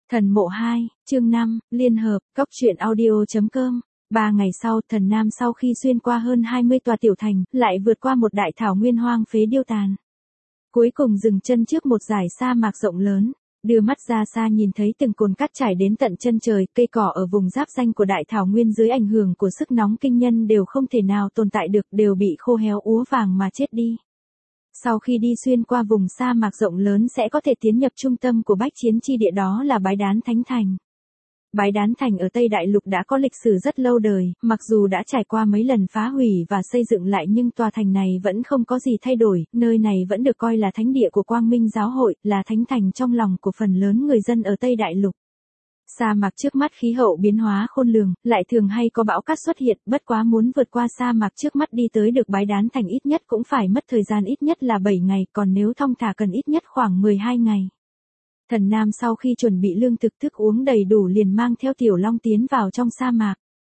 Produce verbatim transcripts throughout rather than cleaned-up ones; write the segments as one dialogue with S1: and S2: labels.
S1: Thần mộ hai, chương năm, liên hợp, cóc truyện audio.com. Ba ngày sau, thần nam sau khi xuyên qua hơn hai mươi tòa tiểu thành, lại vượt qua một đại thảo nguyên hoang phế điêu tàn. Cuối cùng dừng chân trước một dải sa mạc rộng lớn, đưa mắt ra xa nhìn thấy từng cồn cát trải đến tận chân trời, cây cỏ ở vùng giáp danh của đại thảo nguyên dưới ảnh hưởng của sức nóng kinh nhân đều không thể nào tồn tại được, đều bị khô héo úa vàng mà chết đi. Sau khi đi xuyên qua vùng sa mạc rộng lớn sẽ có thể tiến nhập trung tâm của bách chiến chi địa, đó là Bái Đán Thánh Thành. Bái Đán Thành ở Tây Đại Lục đã có lịch sử rất lâu đời, mặc dù đã trải qua mấy lần phá hủy và xây dựng lại nhưng tòa thành này vẫn không có gì thay đổi, nơi này vẫn được coi là thánh địa của Quang Minh Giáo hội, là thánh thành trong lòng của phần lớn người dân ở Tây Đại Lục. Sa mạc trước mắt khí hậu biến hóa khôn lường, lại thường hay có bão cát xuất hiện, bất quá muốn vượt qua sa mạc trước mắt đi tới được Bái Đán Thành ít nhất cũng phải mất thời gian ít nhất là bảy ngày, còn nếu thong thả cần ít nhất khoảng mười hai ngày. Thần Nam sau khi chuẩn bị lương thực thức uống đầy đủ liền mang theo Tiểu Long tiến vào trong sa mạc.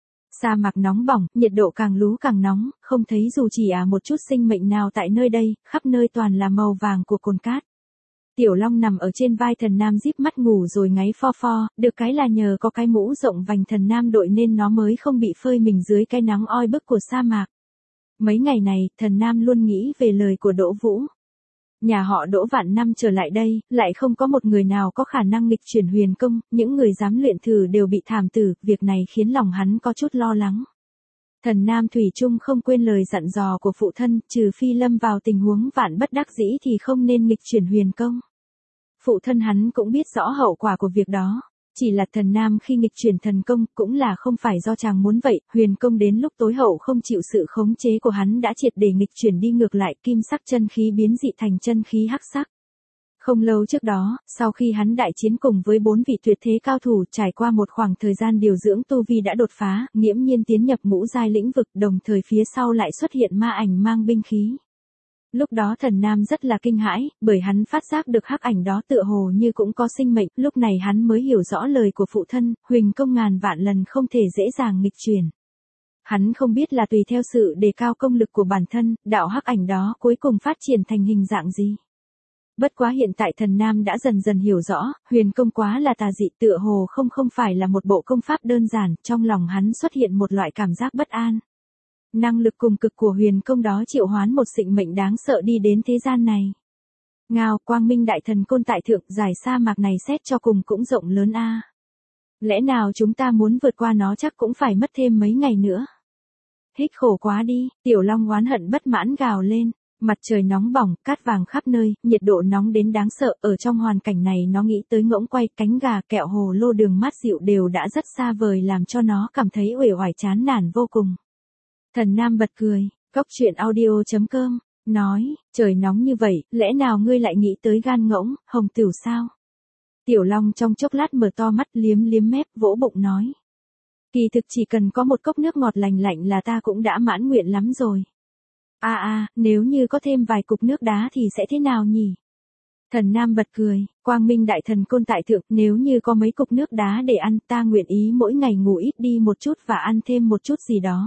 S1: Sa mạc nóng bỏng, nhiệt độ càng lú càng nóng, không thấy dù chỉ à một chút sinh mệnh nào tại nơi đây, khắp nơi toàn là màu vàng của cồn cát. Tiểu Long nằm ở trên vai thần Nam díp mắt ngủ rồi ngáy pho pho, được cái là nhờ có cái mũ rộng vành thần Nam đội nên nó mới không bị phơi mình dưới cái nắng oi bức của sa mạc. Mấy ngày này, thần Nam luôn nghĩ về lời của Đỗ Vũ. Nhà họ Đỗ vạn năm trở lại đây, lại không có một người nào có khả năng nghịch chuyển huyền công, những người dám luyện thử đều bị thảm tử, việc này khiến lòng hắn có chút lo lắng. Thần Nam thủy chung không quên lời dặn dò của phụ thân, trừ phi lâm vào tình huống vạn bất đắc dĩ thì không nên nghịch chuyển huyền công. Phụ thân hắn cũng biết rõ hậu quả của việc đó. Chỉ là thần Nam khi nghịch chuyển thần công cũng là không phải do chàng muốn vậy, huyền công đến lúc tối hậu không chịu sự khống chế của hắn đã triệt để nghịch chuyển đi ngược lại, kim sắc chân khí biến dị thành chân khí hắc sắc. Không lâu trước đó, sau khi hắn đại chiến cùng với bốn vị tuyệt thế cao thủ, trải qua một khoảng thời gian điều dưỡng tu vi đã đột phá, nghiễm nhiên tiến nhập ngũ giai lĩnh vực, đồng thời phía sau lại xuất hiện ma ảnh mang binh khí. Lúc đó thần Nam rất là kinh hãi, bởi hắn phát giác được hắc ảnh đó tựa hồ như cũng có sinh mệnh, lúc này hắn mới hiểu rõ lời của phụ thân, huỳnh công ngàn vạn lần không thể dễ dàng nghịch chuyển. Hắn không biết là tùy theo sự đề cao công lực của bản thân, đạo hắc ảnh đó cuối cùng phát triển thành hình dạng gì. Bất quá hiện tại thần Nam đã dần dần hiểu rõ, huyền công quá là tà dị, tựa hồ không không phải là một bộ công pháp đơn giản, trong lòng hắn xuất hiện một loại cảm giác bất an. Năng lực cùng cực của huyền công đó triệu hoán một sinh mệnh đáng sợ đi đến thế gian này. Ngao, Quang Minh Đại Thần Côn tại thượng, giải sa mạc này xét cho cùng cũng rộng lớn a. Lẽ nào chúng ta muốn vượt qua nó chắc cũng phải mất thêm mấy ngày nữa. Hích khổ quá đi, Tiểu Long oán hận bất mãn gào lên. Mặt trời nóng bỏng, cát vàng khắp nơi, nhiệt độ nóng đến đáng sợ, ở trong hoàn cảnh này nó nghĩ tới ngỗng quay, cánh gà, kẹo hồ lô đường mát dịu đều đã rất xa vời làm cho nó cảm thấy uể oải chán nản vô cùng. Thần Nam bật cười, cóc truyện audio.com, nói, trời nóng như vậy, lẽ nào ngươi lại nghĩ tới gan ngỗng, hồng tửu sao? Tiểu Long trong chốc lát mở to mắt liếm liếm mép vỗ bụng nói. Kỳ thực chỉ cần có một cốc nước ngọt lành lạnh là ta cũng đã mãn nguyện lắm rồi. À à, nếu như có thêm vài cục nước đá thì sẽ thế nào nhỉ? Thần Nam bật cười, Quang Minh Đại Thần Côn tại thượng, nếu như có mấy cục nước đá để ăn ta nguyện ý mỗi ngày ngủ ít đi một chút và ăn thêm một chút gì đó.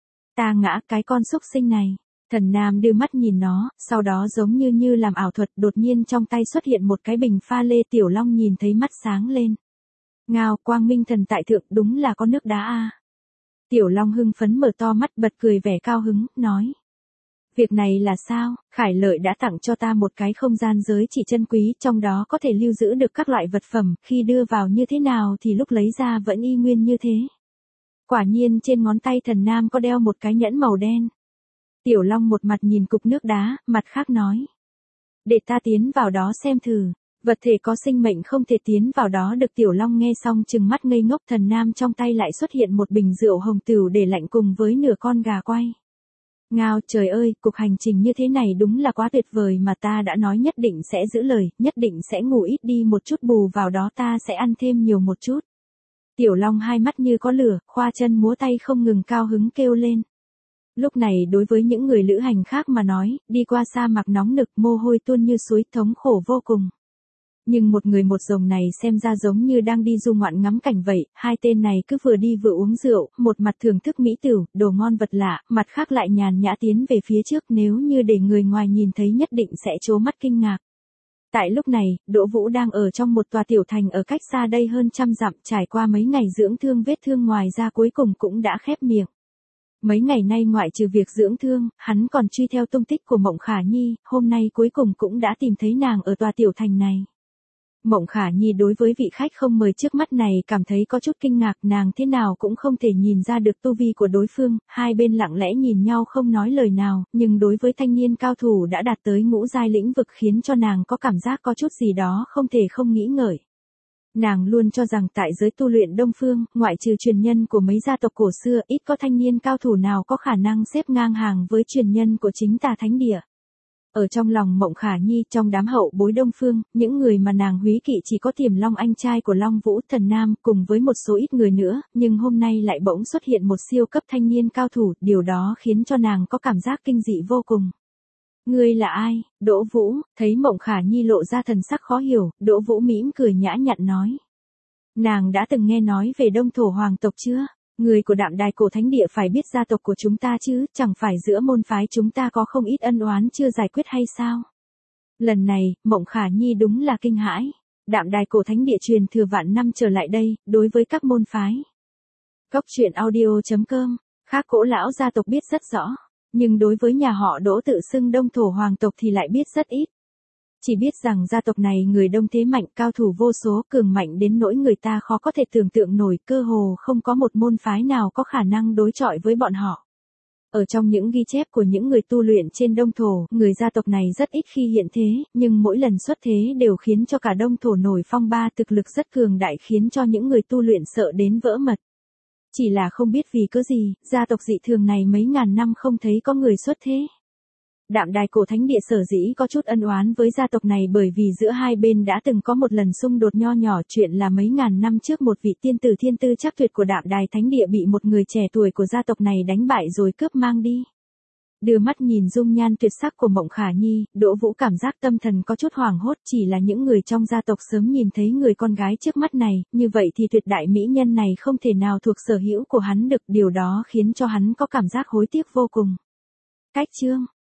S1: Ta ngã cái con súc sinh này. Thần Nam đưa mắt nhìn nó, sau đó giống như như làm ảo thuật, đột nhiên trong tay xuất hiện một cái bình pha lê. Tiểu Long nhìn thấy mắt sáng lên. Ngao, Quang Minh Thần tại thượng, đúng là có nước đá a. Tiểu Long hưng phấn mở to mắt bật cười vẻ cao hứng, nói. Việc này là sao, Khải Lợi đã tặng cho ta một cái không gian giới chỉ chân quý, trong đó có thể lưu giữ được các loại vật phẩm, khi đưa vào như thế nào thì lúc lấy ra vẫn y nguyên như thế. Quả nhiên trên ngón tay thần Nam có đeo một cái nhẫn màu đen. Tiểu Long một mặt nhìn cục nước đá, mặt khác nói. Để ta tiến vào đó xem thử, vật thể có sinh mệnh không thể tiến vào đó được. Tiểu Long nghe xong trừng mắt ngây ngốc, thần Nam trong tay lại xuất hiện một bình rượu hồng tửu để lạnh cùng với nửa con gà quay. Ngao, trời ơi, cuộc hành trình như thế này đúng là quá tuyệt vời mà ta đã nói nhất định sẽ giữ lời, nhất định sẽ ngủ ít đi một chút bù vào đó ta sẽ ăn thêm nhiều một chút. Tiểu Long hai mắt như có lửa, khoa chân múa tay không ngừng cao hứng kêu lên. Lúc này đối với những người lữ hành khác mà nói, đi qua sa mạc nóng nực mồ hôi tuôn như suối thống khổ vô cùng. Nhưng một người một rồng này xem ra giống như đang đi du ngoạn ngắm cảnh vậy, hai tên này cứ vừa đi vừa uống rượu, một mặt thưởng thức mỹ tửu, đồ ngon vật lạ, mặt khác lại nhàn nhã tiến về phía trước, nếu như để người ngoài nhìn thấy nhất định sẽ trố mắt kinh ngạc. Tại lúc này, Đỗ Vũ đang ở trong một tòa tiểu thành ở cách xa đây hơn trăm dặm, trải qua mấy ngày dưỡng thương vết thương ngoài ra cuối cùng cũng đã khép miệng. Mấy ngày nay ngoại trừ việc dưỡng thương, hắn còn truy theo tung tích của Mộng Khả Nhi, hôm nay cuối cùng cũng đã tìm thấy nàng ở tòa tiểu thành này. Mộng Khả Nhi đối với vị khách không mời trước mắt này cảm thấy có chút kinh ngạc, nàng thế nào cũng không thể nhìn ra được tu vi của đối phương, hai bên lặng lẽ nhìn nhau không nói lời nào, nhưng đối với thanh niên cao thủ đã đạt tới ngũ giai lĩnh vực khiến cho nàng có cảm giác có chút gì đó không thể không nghĩ ngợi. Nàng luôn cho rằng tại giới tu luyện Đông Phương, ngoại trừ truyền nhân của mấy gia tộc cổ xưa, ít có thanh niên cao thủ nào có khả năng xếp ngang hàng với truyền nhân của chính Tà Thánh Địa. Ở trong lòng Mộng Khả Nhi, trong đám hậu bối Đông Phương, những người mà nàng húy kỵ chỉ có Tiềm Long anh trai của Long Vũ, Thần Nam, cùng với một số ít người nữa, nhưng hôm nay lại bỗng xuất hiện một siêu cấp thanh niên cao thủ, điều đó khiến cho nàng có cảm giác kinh dị vô cùng. Ngươi là ai? Đỗ Vũ, thấy Mộng Khả Nhi lộ ra thần sắc khó hiểu, Đỗ Vũ mỉm cười nhã nhặn nói. Nàng đã từng nghe nói về Đông Thổ hoàng tộc chưa? Người của Đạm Đài Cổ Thánh Địa phải biết gia tộc của chúng ta chứ, chẳng phải giữa môn phái chúng ta có không ít ân oán chưa giải quyết hay sao? Lần này, Mộng Khả Nhi đúng là kinh hãi. Đạm Đài Cổ Thánh Địa truyền thừa vạn năm trở lại đây, đối với các môn phái. Cốc truyện audio chấm com, khác Cỗ lão gia tộc biết rất rõ, nhưng đối với nhà họ Đỗ tự xưng Đông Thổ hoàng tộc thì lại biết rất ít. Chỉ biết rằng gia tộc này người đông thế mạnh, cao thủ vô số, cường mạnh đến nỗi người ta khó có thể tưởng tượng nổi, cơ hồ không có một môn phái nào có khả năng đối chọi với bọn họ. Ở trong những ghi chép của những người tu luyện trên Đông Thổ, người gia tộc này rất ít khi hiện thế, nhưng mỗi lần xuất thế đều khiến cho cả Đông Thổ nổi phong ba, thực lực rất cường đại khiến cho những người tu luyện sợ đến vỡ mật. Chỉ là không biết vì cớ gì, gia tộc dị thường này mấy ngàn năm không thấy có người xuất thế. Đạm Đài Cổ Thánh Địa sở dĩ có chút ân oán với gia tộc này bởi vì giữa hai bên đã từng có một lần xung đột nho nhỏ, chuyện là mấy ngàn năm trước một vị tiên tử thiên tư chắc tuyệt của Đạm Đài Thánh Địa bị một người trẻ tuổi của gia tộc này đánh bại rồi cướp mang đi. Đưa mắt nhìn dung nhan tuyệt sắc của Mộng Khả Nhi, Đỗ Vũ cảm giác tâm thần có chút hoảng hốt, chỉ là những người trong gia tộc sớm nhìn thấy người con gái trước mắt này, như vậy thì tuyệt đại mỹ nhân này không thể nào thuộc sở hữu của hắn được, điều đó khiến cho hắn có cảm giác hối tiếc vô cùng. Cách chương